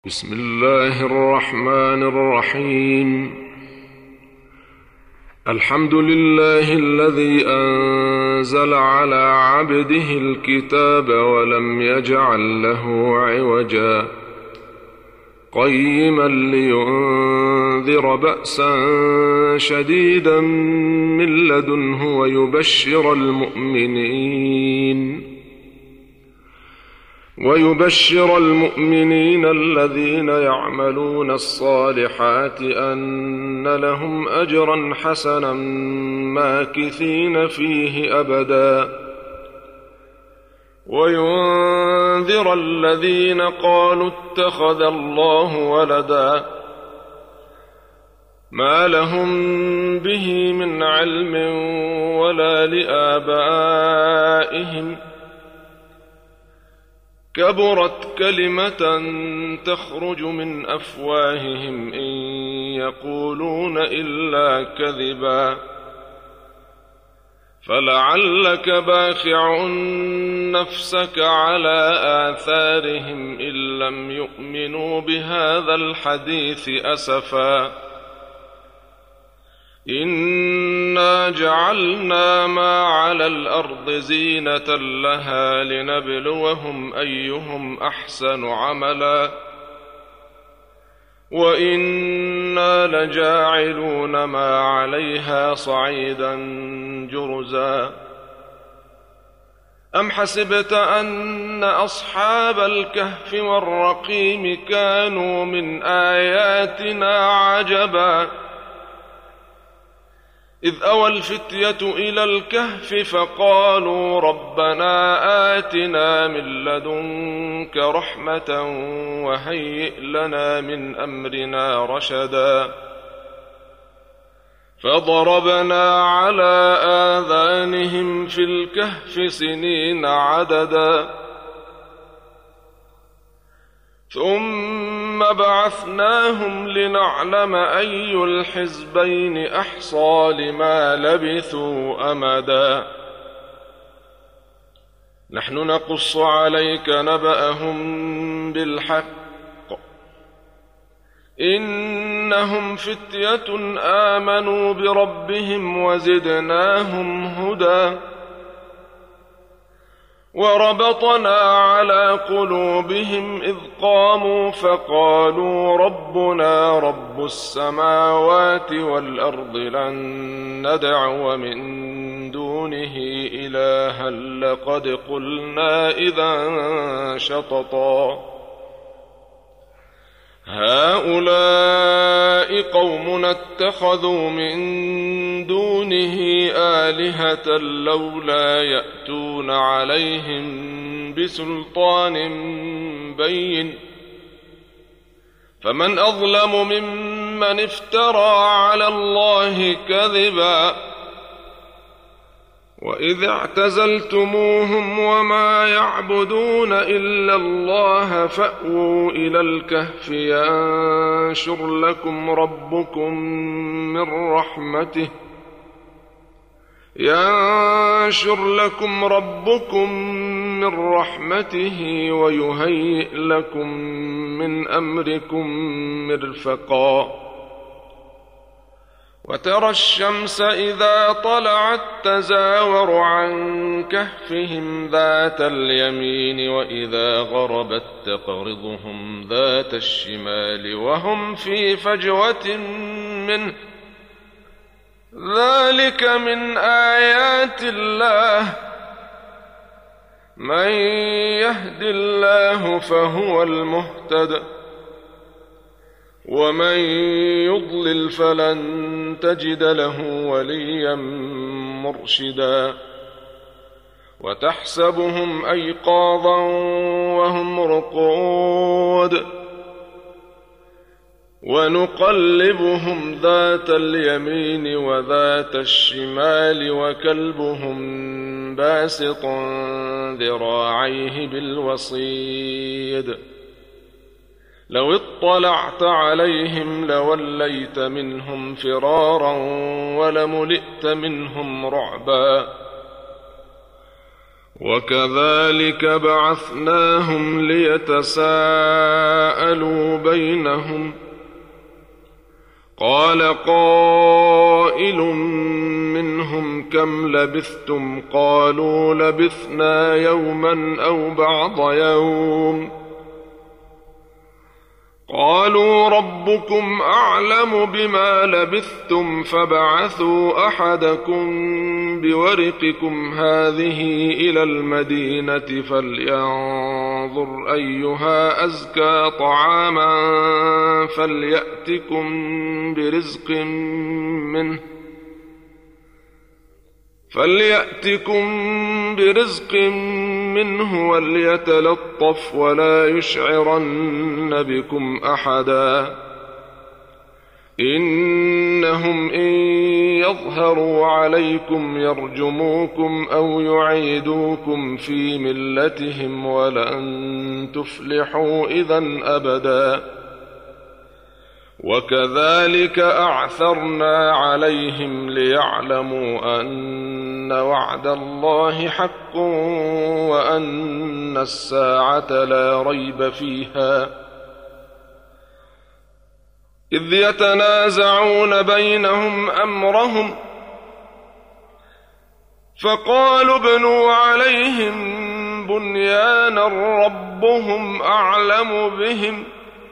بسم الله الرحمن الرحيم. الحمد لله الذي أنزل على عبده الكتاب ولم يجعل له عوجا قيما لينذر بأسا شديدا من لدنه ويبشر المؤمنين الذين يعملون الصالحات أن لهم أجرا حسنا ماكثين فيه أبدا وينذر الذين قالوا اتخذ الله ولدا ما لهم به من علم ولا لآبائهم كبرت كلمة تخرج من أفواههم إن يقولون إلا كذبا فلعلك باخع نفسك على آثارهم إن لم يؤمنوا بهذا الحديث أسفا إنا جعلنا ما على الأرض زينة لها لنبلوهم أيهم أحسن عملا وإنا لجاعلون ما عليها صعيدا جرزا أم حسبت أن أصحاب الكهف والرقيم كانوا من آياتنا عجبا إذ أوى الفتية إلى الكهف فقالوا ربنا آتنا من لدنك رحمة وهيئ لنا من أمرنا رشدا فضربنا على آذانهم في الكهف سنين عددا ثم بعثناهم لنعلم أي الحزبين أحصى لما لبثوا أمدا نحن نقص عليك نبأهم بالحق إنهم فتية آمنوا بربهم وزدناهم هدى وربطنا على قلوبهم إذ قاموا فقالوا ربنا رب السماوات والأرض لن ندعو من دونه إلها لقد قلنا إذا شططا هؤلاء قومنا اتخذوا من دونه آلهة لولا يأتون عليهم بسلطان بين فمن أظلم ممن افترى على الله كذبا وإذ اعتزلتموهم وما يعبدون إلا الله فأووا إلى الكهف ينشر لكم ربكم من رحمته ويهيئ لكم من أمركم مرفقا وترى الشمس إذا طلعت تزاور عن كهفهم ذات اليمين وإذا غربت تقرضهم ذات الشمال وهم في فجوة منه ذلك من آيات الله من يهد الله فهو المهتد ومن يضلل فلن تجد له وليا مرشدا وتحسبهم أيقاظا وهم رقود ونقلبهم ذات اليمين وذات الشمال وكلبهم باسط ذراعيه بالوصيد لو اطلعت عليهم لوليت منهم فرارا ولملئت منهم رعبا وكذلك بعثناهم ليتساءلوا بينهم قال قائل منهم كم لبثتم قالوا لبثنا يوما أو بعض يوم قالوا ربكم أعلم بما لبثتم فابعثوا أحدكم بورقكم هذه إلى المدينة فلينظر أيها أزكى طعاما فليأتكم برزق منه وليتلطف ولا يشعرن بكم أحدا إنهم إن يظهروا عليكم يرجموكم أو يعيدوكم في ملتهم ولن تفلحوا إذن أبدا وكذلك أعثرنا عليهم ليعلموا أن وعد الله حق وأن الساعة لا ريب فيها إذ يتنازعون بينهم أمرهم فقالوا ابنوا عليهم بنيانا ربهم أعلم بهم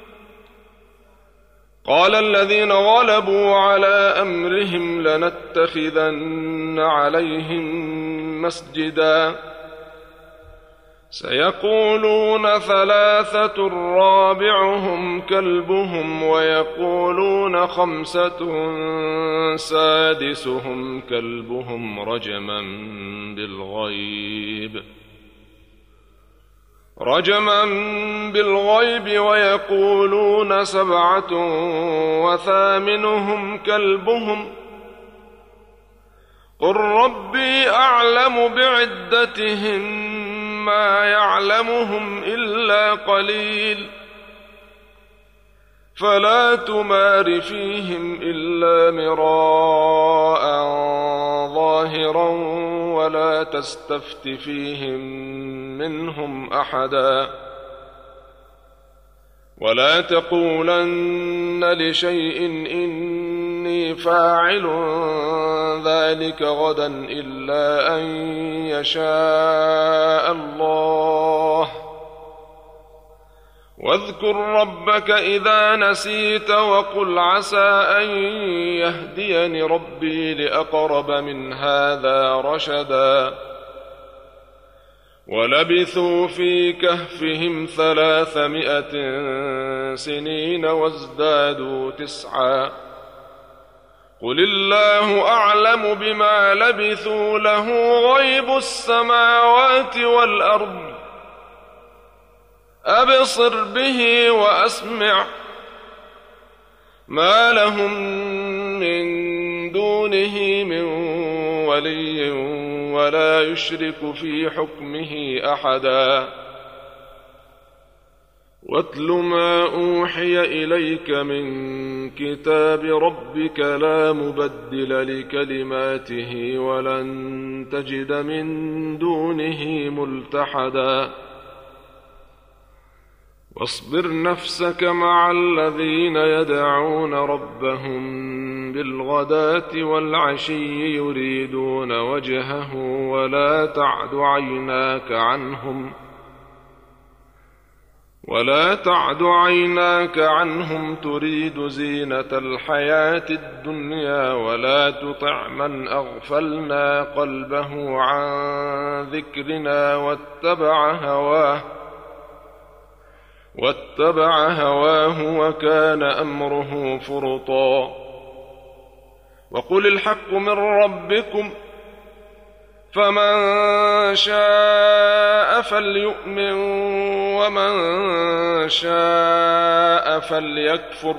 قال الذين غلبوا على أمرهم لنتخذن عليهم مسجدا سيقولون ثلاثة رابعهم كلبهم ويقولون خمسة سادسهم كلبهم رجما بالغيب ويقولون سبعة وثامنهم كلبهم قل ربي أعلم بعدتهم ما يعلمهم إلا قليل فلا تمار فيهم إلا مراء ظاهرا ولا تستفت فيهم منهم أحدا ولا تقولن لشيء إني فاعل ذلك غدا إلا أن يشاء الله واذكر ربك إذا نسيت وقل عسى أن يهديني ربي لأقرب من هذا رشدا ولبثوا في كهفهم 300 سنين وازدادوا 9 قل الله أعلم بما لبثوا له غيب السماوات والأرض أبصر به وأسمع ما لهم من دونه من ولي ولا يشرك في حكمه أحدا واتل ما أوحي إليك من كتاب ربك لا مبدل لكلماته ولن تجد من دونه ملتحدا واصبر نفسك مع الذين يدعون ربهم بالغداة والعشي يريدون وجهه ولا تعد عيناك عنهم تريد زينة الحياة الدنيا ولا تطع من أغفلنا قلبه عن ذكرنا واتبع هواه وكان أمره فرطا وقل الحق من ربكم فمن شاء فليؤمن ومن شاء فليكفر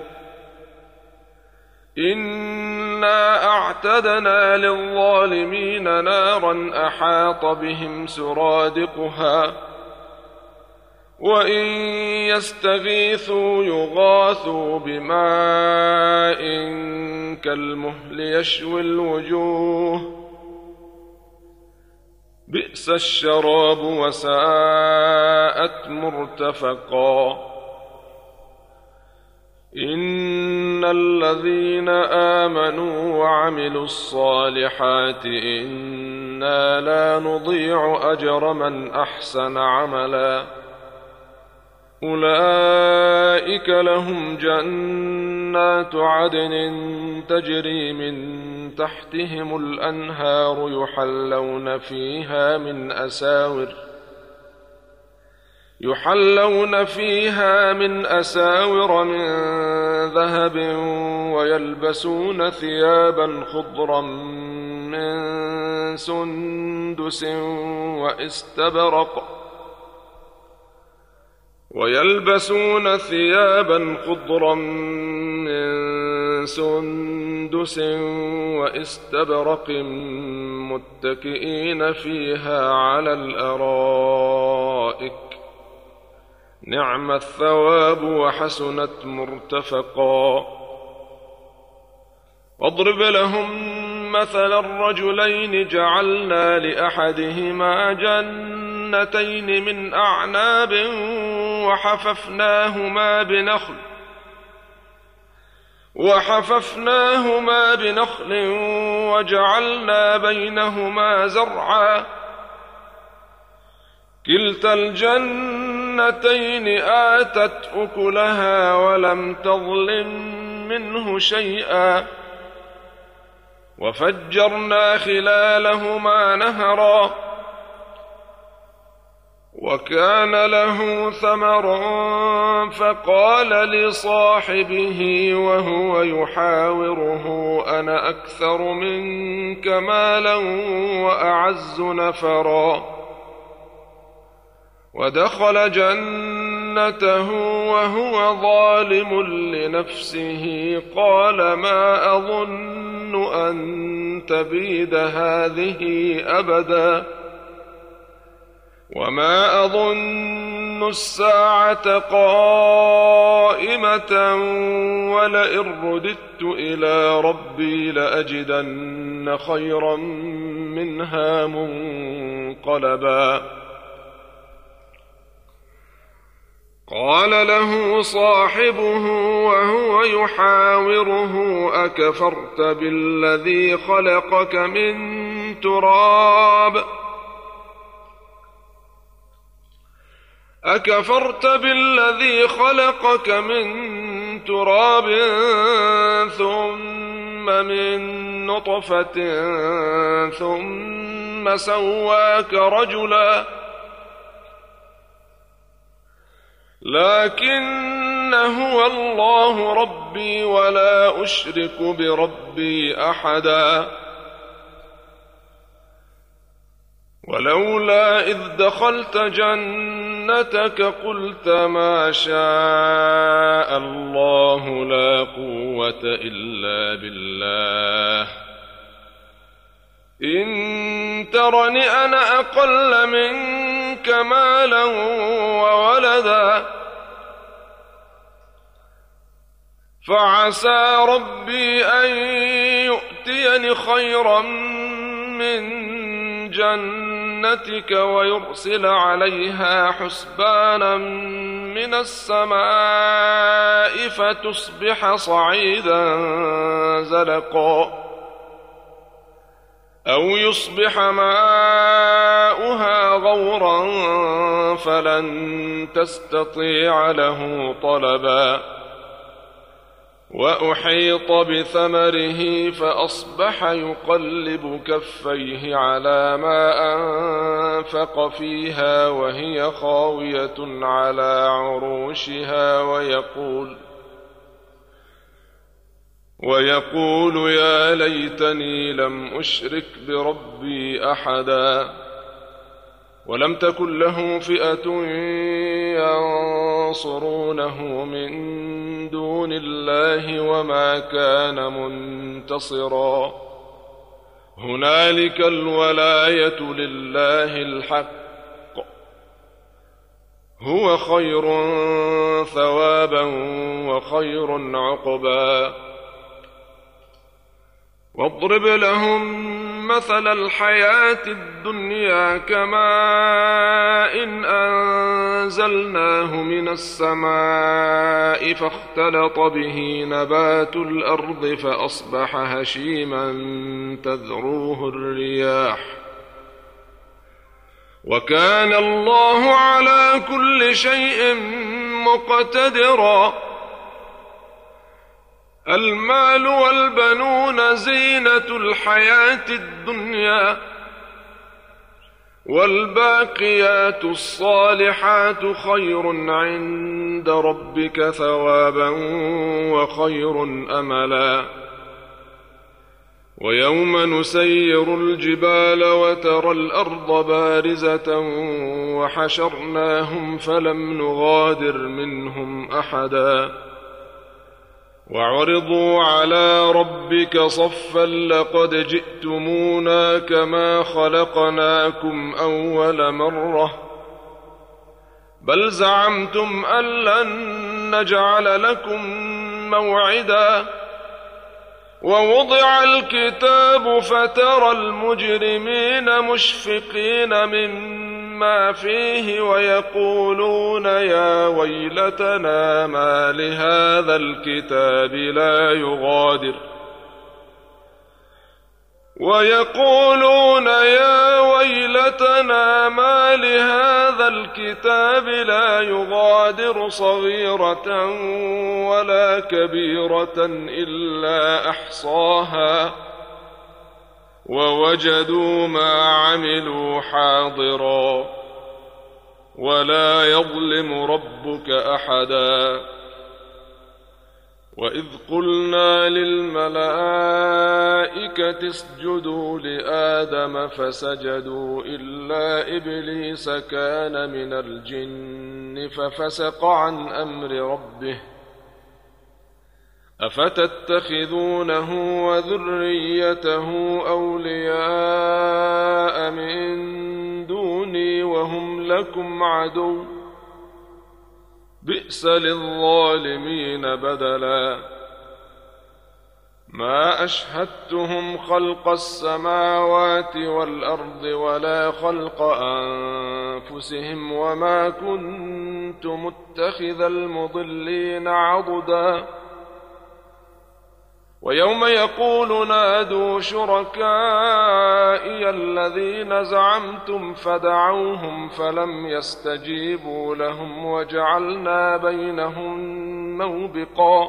إنا أعتدنا للظالمين نارا أحاط بهم سرادقها وإن يستغيثوا يغاثوا بماء كالمهل يشوي الوجوه بئس الشراب وساءت مرتفقا إن الذين آمنوا وعملوا الصالحات إنا لا نضيع أجر من أحسن عملا أولئك لهم جنات عدن تجري من تحتهم الأنهار يحلون فيها من أساور من ذهب ويلبسون ثيابا خضرا من سندس واستبرق متكئين فيها على الأرائك نعم الثواب وحسنت مرتفقا واضرب لهم مثل الرجلين جعلنا لأحدهما جنتين من أعناب وحففناهما بنخل وجعلنا بينهما زرعا كلتا الجنتين آتت أكلها ولم تظلم منه شيئا وفجرنا خلالهما نهرا وكان له ثمر فقال لصاحبه وهو يحاوره أنا أكثر منك مالا وأعز نفرا ودخل جنته وهو ظالم لنفسه قال ما أظن أن تبيد هذه أبدا وما أظن الساعة قائمة ولئن رددت إلى ربي لأجدن خيرا منها منقلبا قال له صاحبه وهو يحاوره أكفرت بالذي خلقك من تراب ثم من نطفة ثم سواك رجلا لكن هو الله ربي ولا أشرك بربي أحدا ولولا إذ دخلت جنتك قلت ما شاء الله لا قوة إلا بالله إن ترني أنا أقل منك مالا وولدا فعسى ربي أن يؤتيني خيرا من جنتك ويرسل عليها حسبانا من السماء فتصبح صعيدا زلقا أو يصبح ماؤها غورا فلن تستطيع له طلبا وأحيط بثمره فأصبح يقلب كفيه على ما أنفق فيها وهي خاوية على عروشها ويقول يا ليتني لم أشرك بربي أحدا ولم تكن له فئة ينصرونه من دون الله وما كان منتصرا هنالك الولاية لله الحق هو خير ثوابا وخير عقبا واضرب لهم مثل الحياة الدنيا كماء إن أنزلناه من السماء فاختلط به نبات الأرض فأصبح هشيما تذروه الرياح وكان الله على كل شيء مقتدرا. المال والبنون زينة الحياة الدنيا والباقيات الصالحات خير عند ربك ثوابا وخير أملا. ويوم نسير الجبال وترى الأرض بارزة وحشرناهم فلم نغادر منهم أحدا وعرضوا على ربك صفا لقد جئتمونا كما خلقناكم أول مرة بل زعمتم أن لن نجعل لكم موعدا. ووضع الكتاب فترى المجرمين مشفقين مما فيه ويقولون يا ويلتنا ما لهذا الكتاب لا يغادر صغيرة ولا كبيرة إلا أحصاها ووجدوا ما عملوا حاضرا ولا يظلم ربك أحدا. وإذ قلنا للملائكة اسجدوا لآدم فسجدوا إلا إبليس كان من الجن ففسق عن أمر ربه أفتتخذونه وذريته أولياء من دوني وهم لكم عدو بئس للظالمين بدلا. ما أشهدتهم خلق السماوات والأرض ولا خلق أنفسهم وما كنت متخذ المضلين عضدا. ويوم يقول نادوا شركائي الذين زعمتم فدعوهم فلم يستجيبوا لهم وجعلنا بينهم موبقا.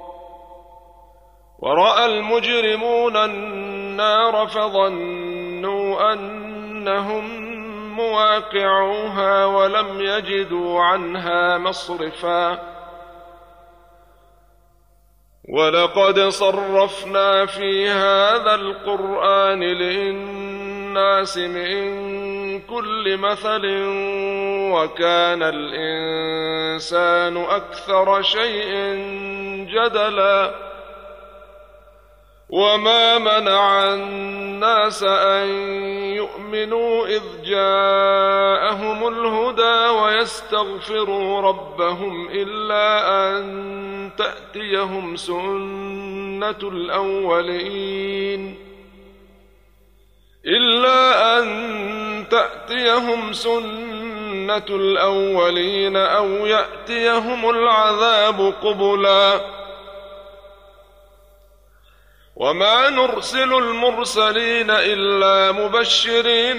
ورأى المجرمون النار فظنوا أنهم مواقعوها ولم يجدوا عنها مصرفا. ولقد صرفنا في هذا القرآن للناس من كل مثل وكان الإنسان أكثر شيء جدلا. وما منع الناس أن يؤمنوا إذ جاءهم الهدى ويستغفروا ربهم إلا أن تأتيهم سنة الأولين أو يأتيهم العذاب قبلا. وما نرسل المرسلين إلا مبشرين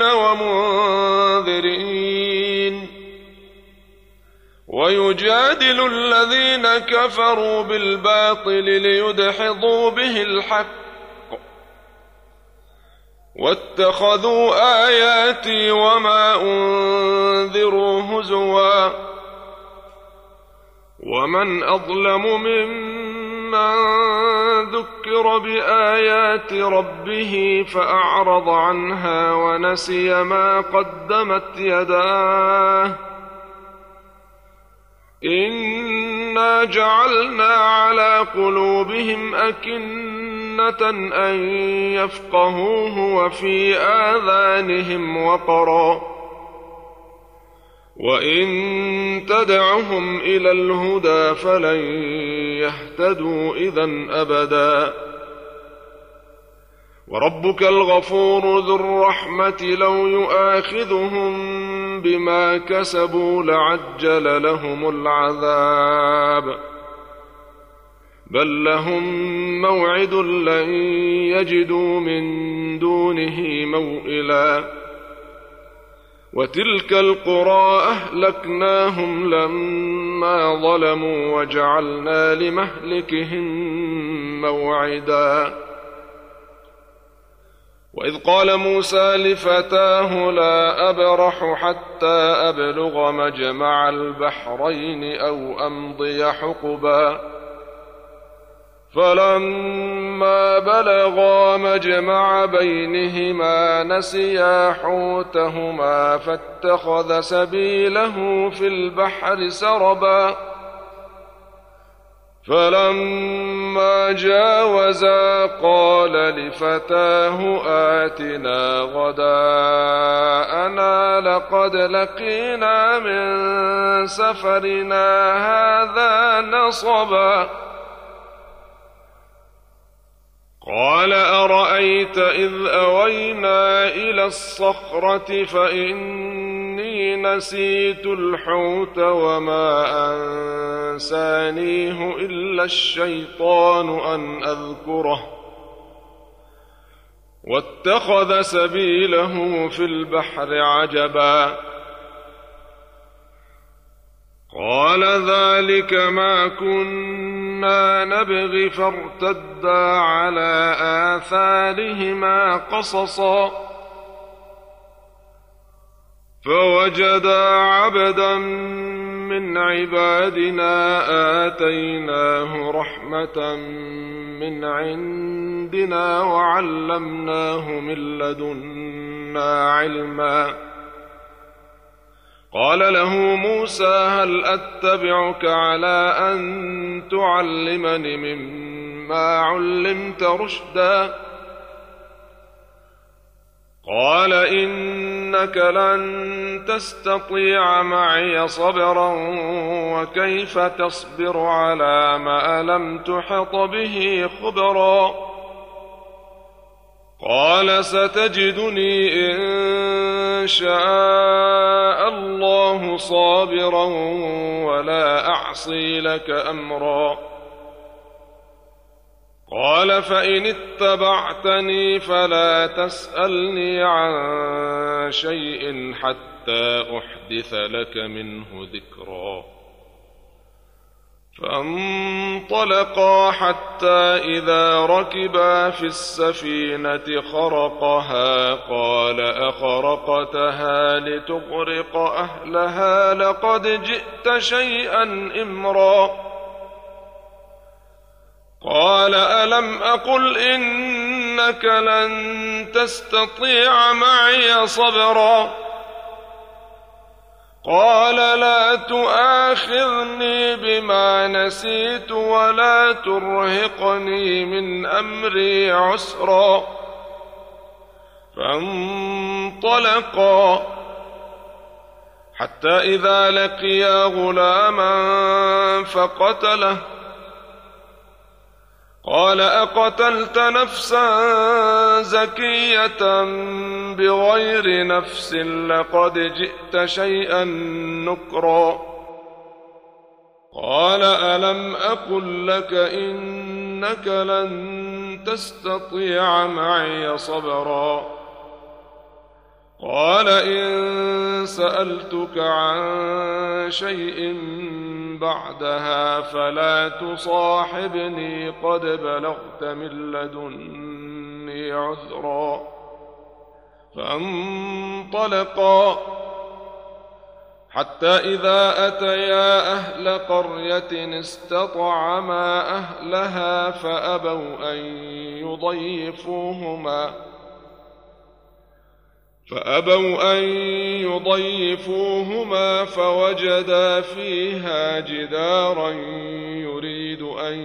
ومنذرين ويجادل الذين كفروا بالباطل ليدحضوا به الحق واتخذوا آياتي وما أنذروا هزوا. ومن أظلم ممن ذكر بآيات ربه فأعرض عنها ونسي ما قدمت يداه إنا جعلنا على قلوبهم أكنة أن يفقهوه وفي آذانهم وقرا وإن تدعهم إلى الهدى فلن يهتدوا إذن أبدا. وربك الغفور ذو الرحمة لو يؤاخذهم بما كسبوا لعجل لهم العذاب بل لهم موعد لن يجدوا من دونه موئلا وتلك القرى أهلكناهم لما ظلموا وجعلنا لمهلكهم موعدا وإذ قال موسى لفتاه لا أبرح حتى أبلغ مجمع البحرين أو أمضي حقبا فلما بلغا مجمع بينهما نسيا حوتهما فاتخذ سبيله في البحر سربا فلما جاوزا قال لفتاه آتنا غداءنا لقد لقينا من سفرنا هذا نصبا قال أرأيت إذ أوينا إلى الصخرة فإني نسيت الحوت وما أنسانيه إلا الشيطان أن أذكره واتخذ سبيله في البحر عجبا قال ذلك ما كنا نبغي فارتدا على آثارهما قصصا فوجدا عبدا من عبادنا آتيناه رحمة من عندنا وعلمناه من لدنا علما قال له موسى هل أتبعك على أن تعلمني مما علمت رشدا قال إنك لن تستطيع معي صبرا وكيف تصبر على ما لم تحط به خبرا قال ستجدني إن شاء الله صابرا ولا أعصي لك أمرا قال فإن اتبعتني فلا تسألني عن شيء حتى أحدث لك منه ذكرا فانطلقا حتى إذا ركبا في السفينة خرقها قال أخرقتها لتغرق أهلها لقد جئت شيئا إمرا قال ألم أقل إنك لن تستطيع معي صبرا قال لا تؤاخذني بما نسيت ولا ترهقني من أمري عسرا فانطلقا حتى إذا لقيا غلاما فقتله قال أقتلت نفسا زكية بغير نفس لقد جئت شيئا نكرا قال ألم أقل لك إنك لن تستطيع معي صبرا قال إن سألتك عن شيء بعدها فلا تصاحبني قد بلغت من لدني عذرا فانطلقا حتى إذا أتيا أهل قرية استطعما أهلها فأبوا أن يضيفوهما فوجدا فيها جدارا يريد أن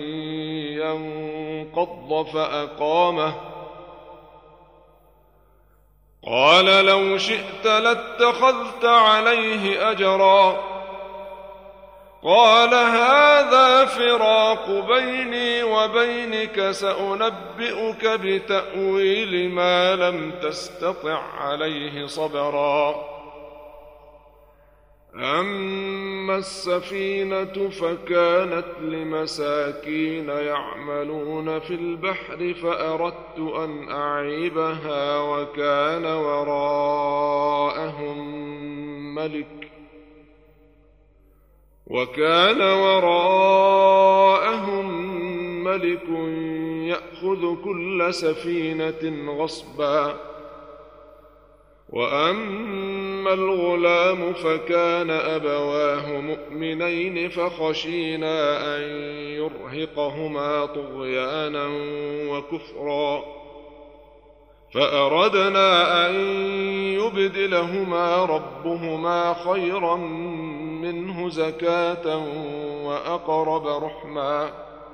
ينقض فأقامه قال لو شئت لاتخذت عليه أجرا قال هذا فراق بيني وبينك سأنبئك بتأويل ما لم تستطع عليه صبرا. أما السفينة فكانت لمساكين يعملون في البحر فأردت أن أعيبها وكان وراءهم ملك يأخذ كل سفينة غصبا. وأما الغلام فكان أبواه مؤمنين فخشينا أن يرهقهما طغيانا وكفرا، فأردنا أن يبدلهما ربهما خيرا منه زكاة وأقرب رحما.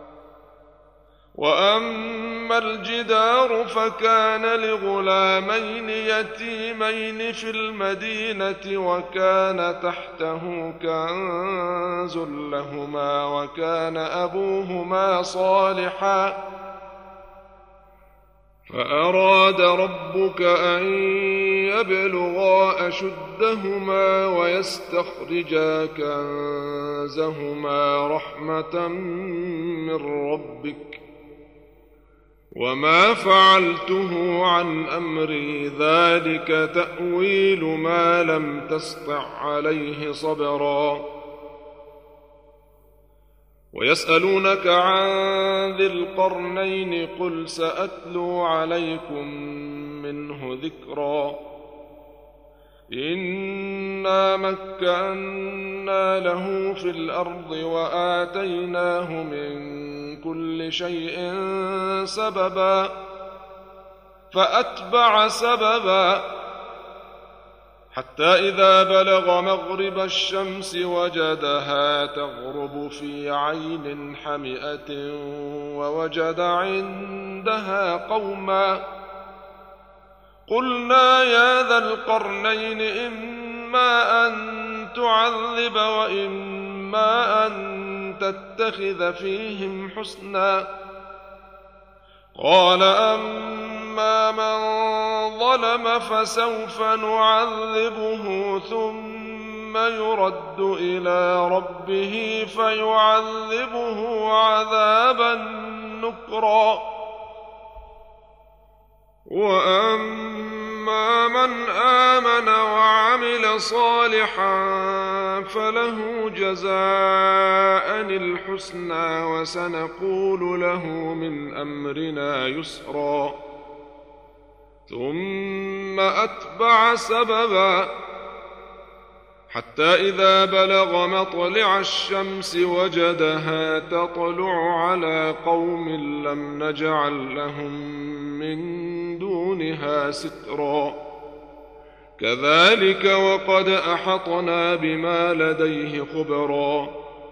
وأما الجدار فكان لغلامين يتيمين في المدينة وكان تحته كنز لهما وكان أبوهما صالحا، فأراد ربك أن يبلغا أشدهما ويستخرجا كنزهما رحمة من ربك، وما فعلته عن أمري ذلك تأويل ما لم تسطع عليه صبرا. ويسألونك عن ذي القرنين قل سأتلو عليكم منه ذكرا. إنا مكنا له في الأرض وآتيناه من كل شيء سببا فأتبع سببا حتى إذا بلغ مغرب الشمس وجدها تغرب في عين حمئة ووجد عندها قوما قلنا يا ذا القرنين إما أن تعذب وإما أن تتخذ فيهم حسنا. قال أما من ظلم فسوف نعذبه ثم يرد إلى ربه فيعذبه عذابا نكرا. وأما من آمن وعمل صالحا فله جزاء الحسنى وسنقول له من أمرنا يسرا. ثم أتبع سببا حتى إذا بلغ مطلع الشمس وجدها تطلع على قوم لم نجعل لهم من دونها سترا. كذلك وقد أحطنا بما لديه خبرا.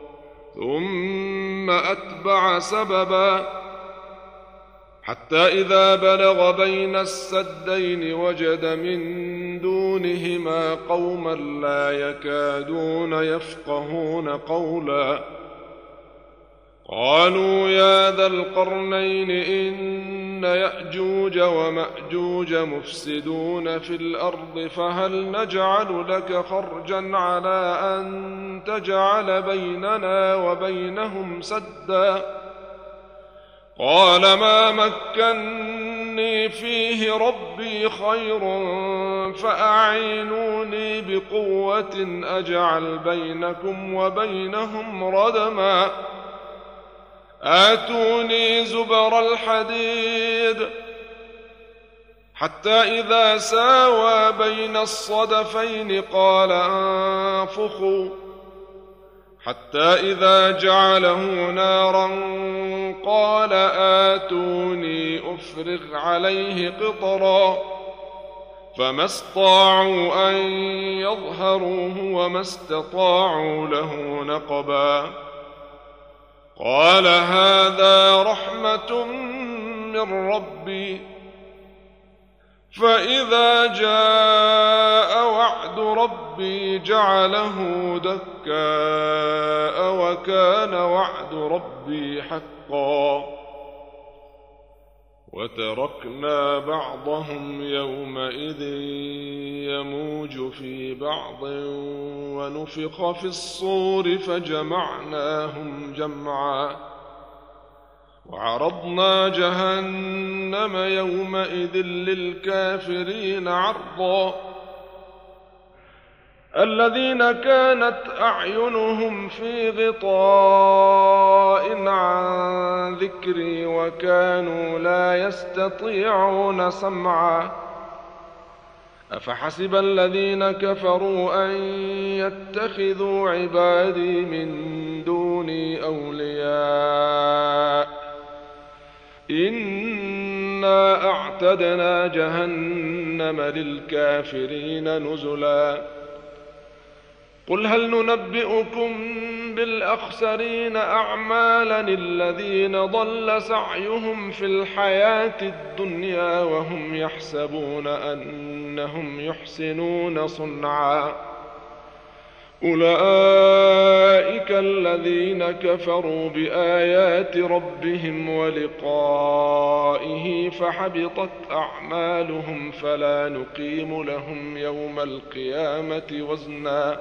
ثم أتبع سببا حتى إذا بلغ بين السدين وجد من دونهما قوما لا يكادون يفقهون قولا. قالوا يا ذا القرنين إن يأجوج ومأجوج مفسدون في الأرض فهل نجعل لك خرجا على أن تجعل بيننا وبينهم سدا. قال ما مكني فيه ربي خير فأعينوني بقوة أجعل بينكم وبينهم ردما. آتوني زبر الحديد حتى إذا ساوى بين الصدفين قال انفخوا حتى إذا جعله نارا قال آتوني أفرغ عليه قطرا. فما استطاعوا أن يظهروه وما استطاعوا له نقبا. قال هذا رحمة من ربي فإذا جاء وعد ربي جعله دكاء وكان وعد ربي حقا. وتركنا بعضهم يومئذ يموج في بعض ونفخ في الصور فجمعناهم جمعا وعرضنا جهنم يومئذ للكافرين عرضا الذين كانت أعينهم في غطاء عن ذكري وكانوا لا يستطيعون سمعا أفحسب الذين كفروا أن يتخذوا عبادي من دوني أولياء إنا أعتدنا جهنم للكافرين نزلا قل هل ننبئكم بالأخسرين أعمالا الذين ضل سعيهم في الحياة الدنيا وهم يحسبون أنهم يحسنون صنعا أولئك الذين كفروا بآيات ربهم ولقائه فحبطت أعمالهم فلا نقيم لهم يوم القيامة وزنا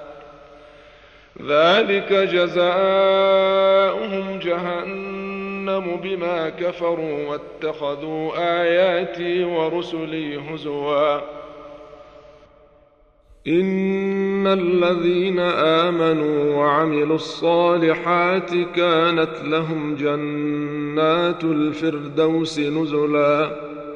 ذلك جزاؤهم جهنم بما كفروا واتخذوا آياتي ورسلي هزوا إن الذين آمنوا وعملوا الصالحات كانت لهم جنات الفردوس نزلا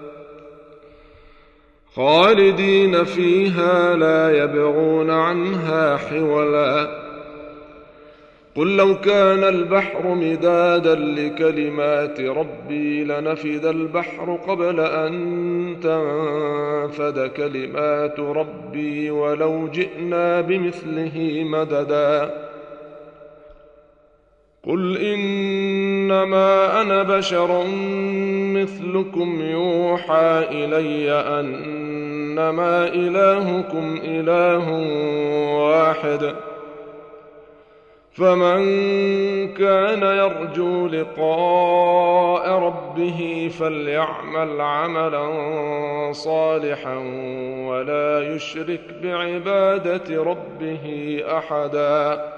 خالدين فيها لا يبغون عنها حولا قل لو كان البحر مدادا لكلمات ربي لنفد البحر قبل أن تنفد كلمات ربي ولو جئنا بمثله مددا قل إنما أنا بشر مثلكم يوحى إلي أنما إلهكم إله واحد فمن كان يرجو لقاء ربه فليعمل عملا صالحا ولا يشرك بعبادة ربه أحدا